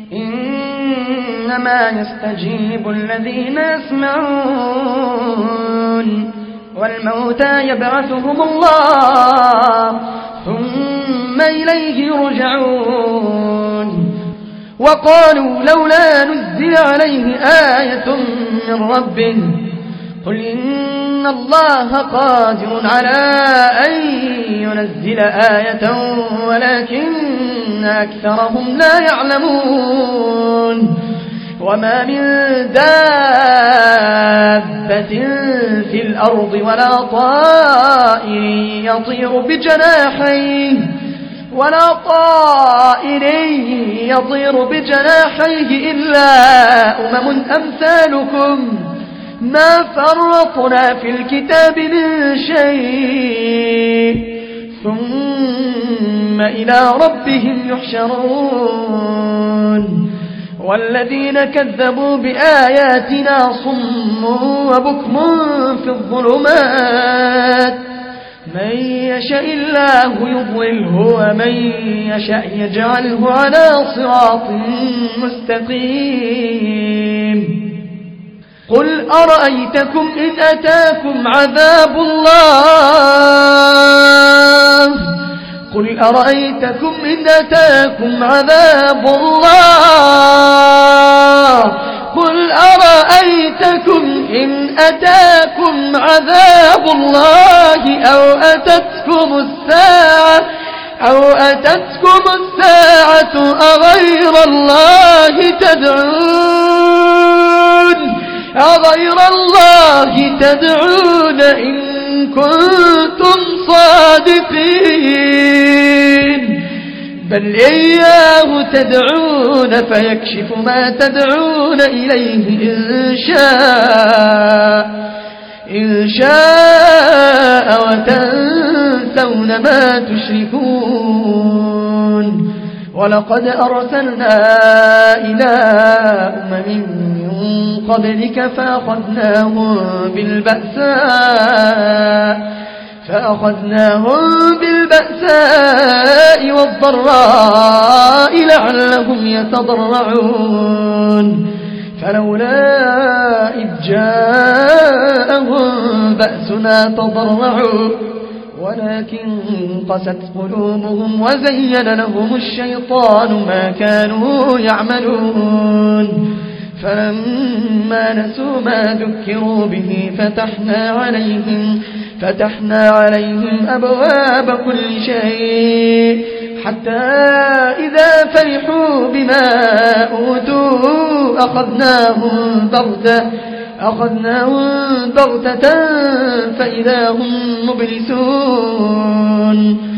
إنما يستجيب الذين يسمعون والموتى يبعثهم الله ثم إليه يرجعون وقالوا لولا نزل عليه آية من ربه قل إن الله قادر على أن ينزل آية ولكن أكثرهم لا يعلمون وما من دابة في الأرض ولا طائر يطير بجناحيه إلا أمم أمثالكم ما فرطنا في الكتاب من شيء ثم إلى ربهم يحشرون والذين كذبوا بآياتنا صم وبكم في الظلمات من يشاء الله يضلله ومن يشاء يجعله على صراط مستقيم قل أرأيتكم إن أتاكم عذاب الله أو أتتكم الساعة أغير الله تدعون إن كنتم صادقين بل إياه تدعون فيكشف ما تدعون إليه إن شاء وتنسون ما تشركون ولقد أرسلنا إلى أمم من قبلك فأخذناهم بالبأساء والضراء لعلهم يتضرعون فلولا إذ جاءهم بأسنا تضرعوا ولكن قست قلوبهم وزين لهم الشيطان ما كانوا يعملون فلما نسوا ما ذكروا به فتحنا عليهم أبواب كل شيء حتى إذا فرحوا بما أوتوا أخذناهم بغتة فإذا هم مبلسون